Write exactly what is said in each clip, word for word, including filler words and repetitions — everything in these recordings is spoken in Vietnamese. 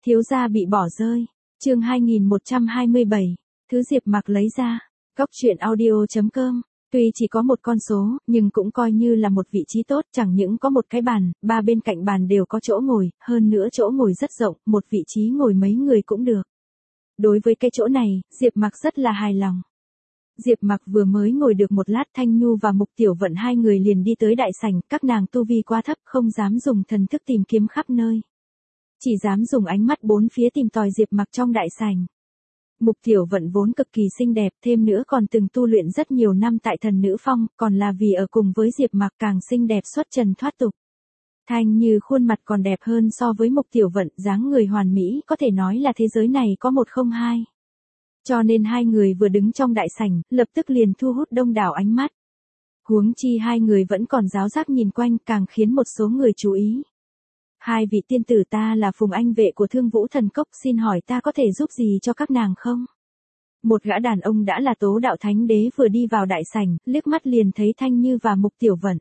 Thiếu gia bị bỏ rơi. Chương hai nghìn một trăm hai mươi bảy. Thứ Diệp Mặc lấy ra. Góc truyện audio chấm com. Tuy chỉ có một con số, nhưng cũng coi như là một vị trí tốt, chẳng những có một cái bàn, ba bên cạnh bàn đều có chỗ ngồi, hơn nữa chỗ ngồi rất rộng, một vị trí ngồi mấy người cũng được. Đối với cái chỗ này, Diệp Mặc rất là hài lòng. Diệp Mặc vừa mới ngồi được một lát, Thanh Nhu và Mục Tiểu Vận hai người liền đi tới đại sảnh, các nàng tu vi quá thấp, không dám dùng thần thức tìm kiếm khắp nơi. Chỉ dám dùng ánh mắt bốn phía tìm tòi Diệp Mặc trong đại sảnh. Mục Tiểu Vận vốn cực kỳ xinh đẹp, thêm nữa còn từng tu luyện rất nhiều năm tại Thần Nữ Phong, còn là vì ở cùng với Diệp Mặc càng xinh đẹp xuất trần thoát tục. Thanh Như khuôn mặt còn đẹp hơn so với Mục Tiểu Vận, dáng người hoàn mỹ, có thể nói là thế giới này có một không hai. Cho nên hai người vừa đứng trong đại sảnh, lập tức liền thu hút đông đảo ánh mắt. Huống chi hai người vẫn còn giáo giác nhìn quanh, càng khiến một số người chú ý. Hai vị tiên tử, ta là Phùng Anh vệ của Thương Vũ Thần Cốc, xin hỏi ta có thể giúp gì cho các nàng không? Một gã đàn ông đã là Tố Đạo Thánh Đế vừa đi vào đại sảnh, liếc mắt liền thấy Thanh Như và Mục Tiểu Vận.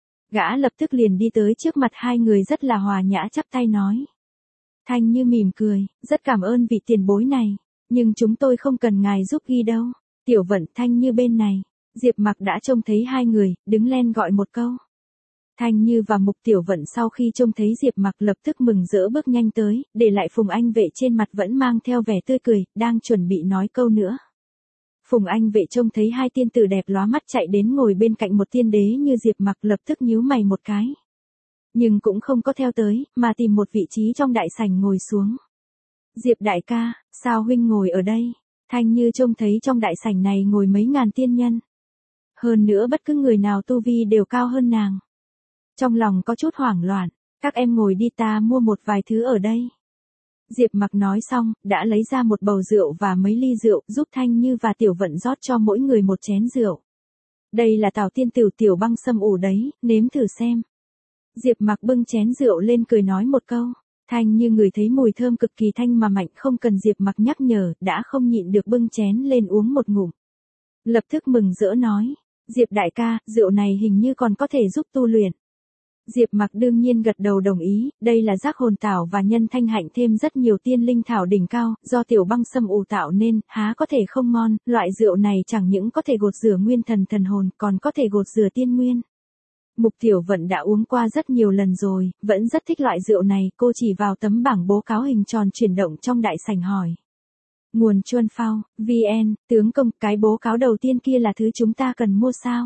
Gã lập tức liền đi tới trước mặt hai người rất là hòa nhã chắp tay nói. Thanh Như mỉm cười, rất cảm ơn vị tiền bối này, nhưng chúng tôi không cần ngài giúp ghi đâu. Tiểu Vận, Thanh Như bên này. Diệp Mặc đã trông thấy hai người, đứng lên gọi một câu. Thanh Như và Mục Tiểu Vận sau khi trông thấy Diệp Mặc lập tức mừng rỡ bước nhanh tới, để lại Phùng Anh vệ trên mặt vẫn mang theo vẻ tươi cười, đang chuẩn bị nói câu nữa. Phùng Anh vệ trông thấy hai tiên tử đẹp lóa mắt chạy đến ngồi bên cạnh một tiên đế như Diệp Mặc lập tức nhíu mày một cái. Nhưng cũng không có theo tới, mà tìm một vị trí trong đại sảnh ngồi xuống. Diệp đại ca, sao huynh ngồi ở đây? Thanh Như trông thấy trong đại sảnh này ngồi mấy ngàn tiên nhân. Hơn nữa bất cứ người nào tu vi đều cao hơn nàng. Trong lòng có chút hoảng loạn, các em ngồi đi, ta mua một vài thứ ở đây. Diệp Mặc nói xong, đã lấy ra một bầu rượu và mấy ly rượu, giúp Thanh Như và Tiểu Vận rót cho mỗi người một chén rượu. Đây là Tào tiên tử tiểu băng sâm ủ đấy, nếm thử xem. Diệp Mặc bưng chén rượu lên cười nói một câu. Thanh Như ngửi thấy mùi thơm cực kỳ thanh mà mạnh, không cần Diệp Mặc nhắc nhở, đã không nhịn được bưng chén lên uống một ngụm. Lập tức mừng rỡ nói, Diệp đại ca, rượu này hình như còn có thể giúp tu luyện. Diệp Mặc đương nhiên gật đầu đồng ý, đây là giác hồn tảo và nhân thanh hạnh thêm rất nhiều tiên linh thảo đỉnh cao, do tiểu băng sâm ủ tạo nên, há có thể không ngon, loại rượu này chẳng những có thể gột rửa nguyên thần thần hồn, còn có thể gột rửa tiên nguyên. Mục Tiểu Vận đã uống qua rất nhiều lần rồi, vẫn rất thích loại rượu này, cô chỉ vào tấm bảng bố cáo hình tròn chuyển động trong đại sảnh hỏi. Nguồn Chuân Phao, vê en, tướng công, cái bố cáo đầu tiên kia là thứ chúng ta cần mua sao?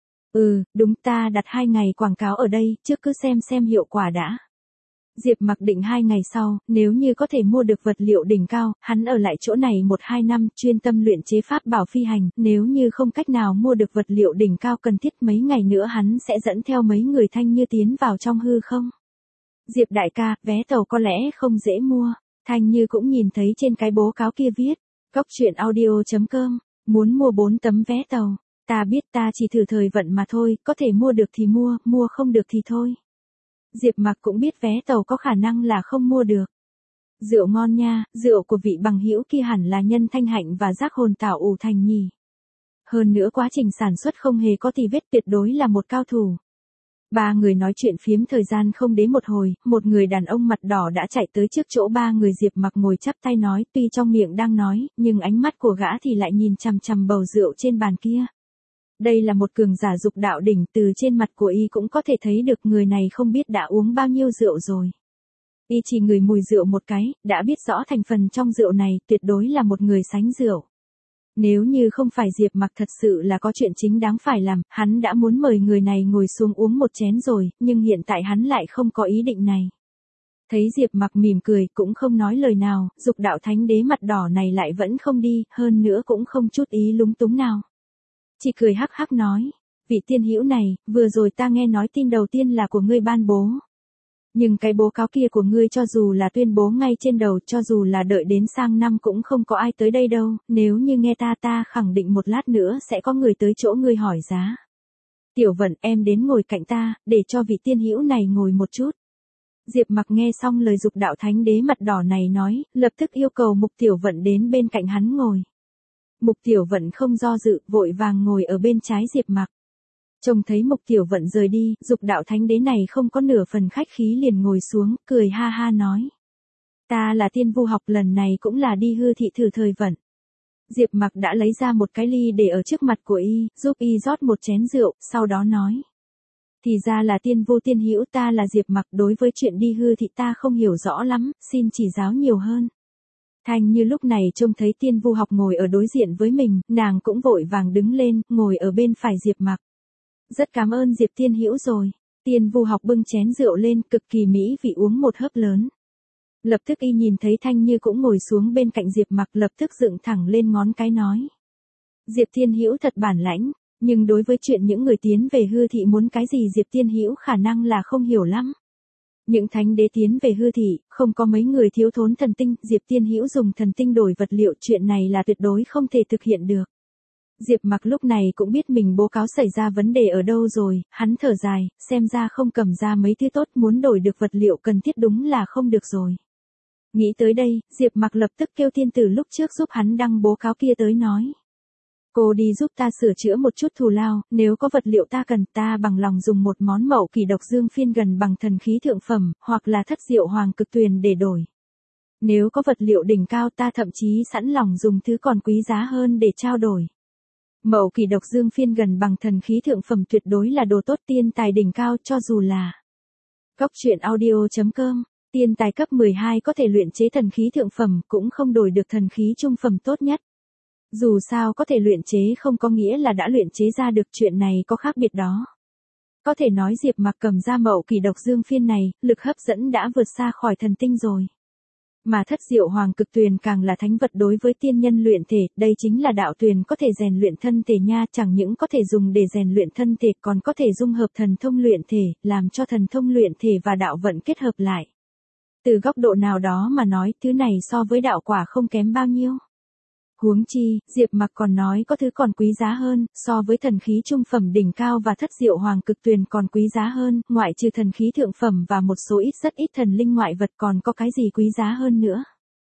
Ừ, đúng, ta đặt hai ngày quảng cáo ở đây, trước cứ xem xem hiệu quả đã. Diệp Mặc định hai ngày sau, nếu như có thể mua được vật liệu đỉnh cao, hắn ở lại chỗ này một hai năm, chuyên tâm luyện chế pháp bảo phi hành, nếu như không cách nào mua được vật liệu đỉnh cao cần thiết mấy ngày nữa hắn sẽ dẫn theo mấy người Thanh Như tiến vào trong hư không. Diệp đại ca, vé tàu có lẽ không dễ mua. Thanh Như cũng nhìn thấy trên cái bố cáo kia viết, góc truyện audio chấm com, muốn mua bốn tấm vé tàu. Ta biết, ta chỉ thử thời vận mà thôi, có thể mua được thì mua, mua không được thì thôi. Diệp Mặc cũng biết vé tàu có khả năng là không mua được. Rượu ngon nha, rượu của vị bằng hữu kia hẳn là nhân thanh hạnh và giác hồn tảo ủ thành nhỉ. Hơn nữa quá trình sản xuất không hề có tì vết, tuyệt đối là một cao thủ. Ba người nói chuyện phiếm thời gian không đến một hồi, một người đàn ông mặt đỏ đã chạy tới trước chỗ ba người. Diệp Mặc ngồi chắp tay nói, tuy trong miệng đang nói, nhưng ánh mắt của gã thì lại nhìn chằm chằm bầu rượu trên bàn kia. Đây là một cường giả dục đạo đỉnh, từ trên mặt của y cũng có thể thấy được người này không biết đã uống bao nhiêu rượu rồi. Y chỉ ngửi mùi rượu một cái, đã biết rõ thành phần trong rượu này, tuyệt đối là một người sánh rượu. Nếu như không phải Diệp Mặc thật sự là có chuyện chính đáng phải làm, hắn đã muốn mời người này ngồi xuống uống một chén rồi, nhưng hiện tại hắn lại không có ý định này. Thấy Diệp Mặc mỉm cười, cũng không nói lời nào, dục đạo thánh đế mặt đỏ này lại vẫn không đi, hơn nữa cũng không chút ý lúng túng nào. Chỉ cười hắc hắc nói, vị tiên hữu này, vừa rồi ta nghe nói tin đầu tiên là của ngươi ban bố. Nhưng cái bố cáo kia của ngươi cho dù là tuyên bố ngay trên đầu, cho dù là đợi đến sang năm cũng không có ai tới đây đâu, nếu như nghe ta ta khẳng định một lát nữa sẽ có người tới chỗ ngươi hỏi giá. Tiểu Vận, em đến ngồi cạnh ta, để cho vị tiên hữu này ngồi một chút. Diệp Mặc nghe xong lời dục đạo thánh đế mặt đỏ này nói, lập tức yêu cầu Mục Tiểu Vận đến bên cạnh hắn ngồi. Mục Tiểu Vận không do dự, vội vàng ngồi ở bên trái Diệp Mặc. Trông thấy Mục Tiểu Vận rời đi, dục đạo thánh đế này không có nửa phần khách khí liền ngồi xuống, cười ha ha nói. Ta là Tiên Vu học, lần này cũng là đi hư thị thử thời vận. Diệp Mặc đã lấy ra một cái ly để ở trước mặt của y, giúp y rót một chén rượu, sau đó nói. Thì ra là Tiên Vu tiên hữu, ta là Diệp Mặc, đối với chuyện đi hư thị ta không hiểu rõ lắm, xin chỉ giáo nhiều hơn. Thanh Như lúc này trông thấy Tiên Vu học ngồi ở đối diện với mình, nàng cũng vội vàng đứng lên, ngồi ở bên phải Diệp Mặc. Rất cảm ơn Diệp tiên hữu rồi. Tiên Vu học bưng chén rượu lên, cực kỳ mỹ vị uống một hớp lớn. Lập tức y nhìn thấy Thanh Như cũng ngồi xuống bên cạnh Diệp Mặc, lập tức dựng thẳng lên ngón cái nói. Diệp tiên hữu thật bản lãnh, nhưng đối với chuyện những người tiến về hư thị muốn cái gì Diệp tiên hữu khả năng là không hiểu lắm. Những thánh đế tiến về hư thị, không có mấy người thiếu thốn thần tinh, Diệp tiên hữu dùng thần tinh đổi vật liệu, chuyện này là tuyệt đối không thể thực hiện được. Diệp Mặc lúc này cũng biết mình bố cáo xảy ra vấn đề ở đâu rồi, hắn thở dài, xem ra không cầm ra mấy thứ tốt, muốn đổi được vật liệu cần thiết đúng là không được rồi. Nghĩ tới đây, Diệp Mặc lập tức kêu tiên tử lúc trước giúp hắn đăng bố cáo kia tới nói. Cô đi giúp ta sửa chữa một chút thù lao, nếu có vật liệu ta cần, ta bằng lòng dùng một món mậu kỳ độc dương phiên gần bằng thần khí thượng phẩm, hoặc là thất diệu hoàng cực tuyền để đổi. Nếu có vật liệu đỉnh cao ta thậm chí sẵn lòng dùng thứ còn quý giá hơn để trao đổi. Mậu kỳ độc dương phiên gần bằng thần khí thượng phẩm tuyệt đối là đồ tốt, tiên tài đỉnh cao, cho dù là Cốc truyện audio chấm com, tiên tài cấp mười hai có thể luyện chế thần khí thượng phẩm, cũng không đổi được thần khí trung phẩm tốt nhất. Dù sao có thể luyện chế không có nghĩa là đã luyện chế ra được, chuyện này có khác biệt đó. Có thể nói Diệp Mặc cầm ra mậu kỳ độc dương phiên này, lực hấp dẫn đã vượt xa khỏi thần tinh rồi. Mà thất diệu hoàng cực tuyền càng là thánh vật đối với tiên nhân luyện thể, đây chính là đạo tuyền có thể rèn luyện thân thể nha, chẳng những có thể dùng để rèn luyện thân thể còn có thể dung hợp thần thông luyện thể, làm cho thần thông luyện thể và đạo vận kết hợp lại. Từ góc độ nào đó mà nói, thứ này so với đạo quả không kém bao nhiêu. Huống chi, Diệp Mặc còn nói có thứ còn quý giá hơn, so với thần khí trung phẩm đỉnh cao và thất diệu hoàng cực tuyền còn quý giá hơn, ngoại trừ thần khí thượng phẩm và một số ít rất ít thần linh ngoại vật còn có cái gì quý giá hơn nữa.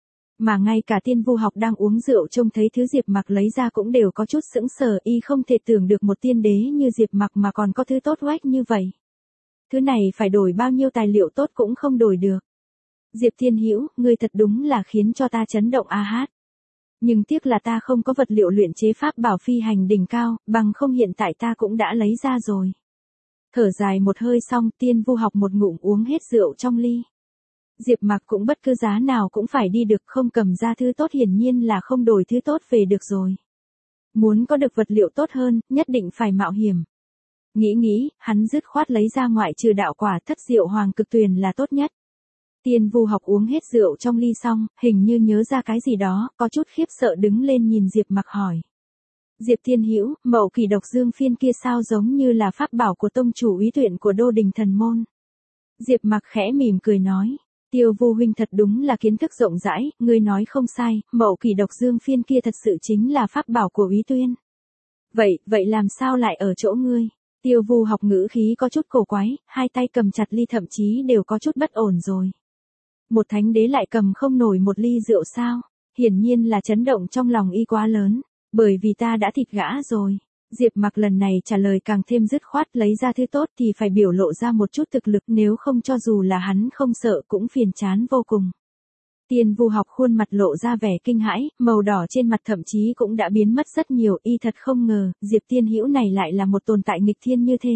Mà ngay cả Tiên Vu học đang uống rượu trông thấy thứ Diệp Mặc lấy ra cũng đều có chút sững sờ, y không thể tưởng được một tiên đế như Diệp Mặc mà còn có thứ tốt oách như vậy. Thứ này phải đổi bao nhiêu tài liệu tốt cũng không đổi được. Diệp tiên hữu, ngươi thật đúng là khiến cho ta chấn động a hát. Nhưng tiếc là ta không có vật liệu luyện chế pháp bảo phi hành đỉnh cao, bằng không hiện tại ta cũng đã lấy ra rồi. Thở dài một hơi xong, Tiên Vu học một ngụm uống hết rượu trong ly. Diệp Mặc cũng bất cứ giá nào cũng phải đi được, không cầm ra thứ tốt hiển nhiên là không đổi thứ tốt về được rồi. Muốn có được vật liệu tốt hơn, nhất định phải mạo hiểm. Nghĩ nghĩ, hắn dứt khoát lấy ra ngoại trừ đạo quả thất diệu hoàng cực tuyền là tốt nhất. Tiên Vu học uống hết rượu trong ly xong, hình như nhớ ra cái gì đó, có chút khiếp sợ đứng lên nhìn Diệp Mặc hỏi. Diệp tiên hữu, mậu kỳ độc dương phiên kia sao giống như là pháp bảo của tông chủ úy tuyển của đô đình thần môn. Diệp Mặc khẽ mỉm cười nói. Tiêu Vu huynh thật đúng là kiến thức rộng rãi, ngươi nói không sai, mậu kỳ độc dương phiên kia thật sự chính là pháp bảo của úy tuyên. Vậy, vậy làm sao lại ở chỗ ngươi? Tiêu Vu học ngữ khí có chút cổ quái, hai tay cầm chặt ly thậm chí đều có chút bất ổn rồi. Một thánh đế lại cầm không nổi một ly rượu sao? Hiển nhiên là chấn động trong lòng y quá lớn, bởi vì ta đã thịt gã rồi. Diệp Mặc lần này trả lời càng thêm dứt khoát, lấy ra thứ tốt thì phải biểu lộ ra một chút thực lực, nếu không cho dù là hắn không sợ cũng phiền chán vô cùng. Tiên Vu học khuôn mặt lộ ra vẻ kinh hãi, màu đỏ trên mặt thậm chí cũng đã biến mất rất nhiều, y thật không ngờ, Diệp tiên hữu này lại là một tồn tại nghịch thiên như thế.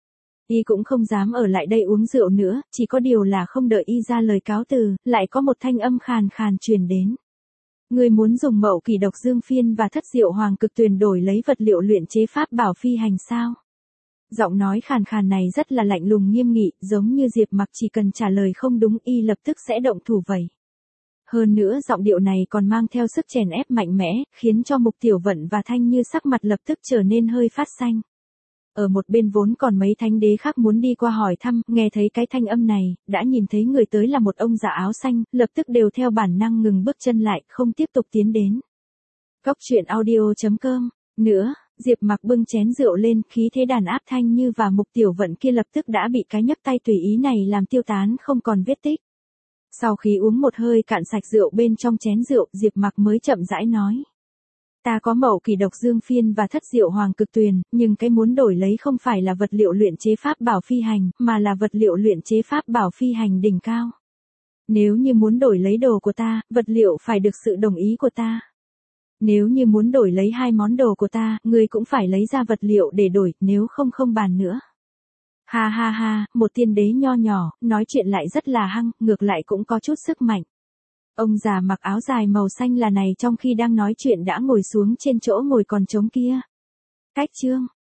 Y cũng không dám ở lại đây uống rượu nữa, chỉ có điều là không đợi y ra lời cáo từ, lại có một thanh âm khàn khàn truyền đến. Người muốn dùng mậu kỳ độc dương phiên và thất diệu hoàng cực tuyền đổi lấy vật liệu luyện chế pháp bảo phi hành sao? Giọng nói khàn khàn này rất là lạnh lùng nghiêm nghị, giống như Diệp Mặc chỉ cần trả lời không đúng y lập tức sẽ động thủ vậy. Hơn nữa giọng điệu này còn mang theo sức chèn ép mạnh mẽ, khiến cho Mục Tiểu Vận và Thanh Như sắc mặt lập tức trở nên hơi phát xanh. Ở một bên vốn còn mấy thánh đế khác muốn đi qua hỏi thăm, nghe thấy cái thanh âm này, đã nhìn thấy người tới là một ông già áo xanh, lập tức đều theo bản năng ngừng bước chân lại, không tiếp tục tiến đến. Cốc truyện audio chấm com, nữa, Diệp Mặc bưng chén rượu lên, khí thế đàn áp Thanh Như và Mục Tiểu Vận kia lập tức đã bị cái nhấc tay tùy ý này làm tiêu tán không còn vết tích. Sau khi uống một hơi cạn sạch rượu bên trong chén rượu, Diệp Mặc mới chậm rãi nói. Ta có mậu kỳ độc dương phiên và thất diệu hoàng cực tuyền, nhưng cái muốn đổi lấy không phải là vật liệu luyện chế pháp bảo phi hành, mà là vật liệu luyện chế pháp bảo phi hành đỉnh cao. Nếu như muốn đổi lấy đồ của ta, vật liệu phải được sự đồng ý của ta. Nếu như muốn đổi lấy hai món đồ của ta, ngươi cũng phải lấy ra vật liệu để đổi, nếu không không bàn nữa. Ha ha ha, một tiên đế nho nhỏ, nói chuyện lại rất là hăng, ngược lại cũng có chút sức mạnh. Ông già mặc áo dài màu xanh là này trong khi đang nói chuyện đã ngồi xuống trên chỗ ngồi còn trống kia. Cách chương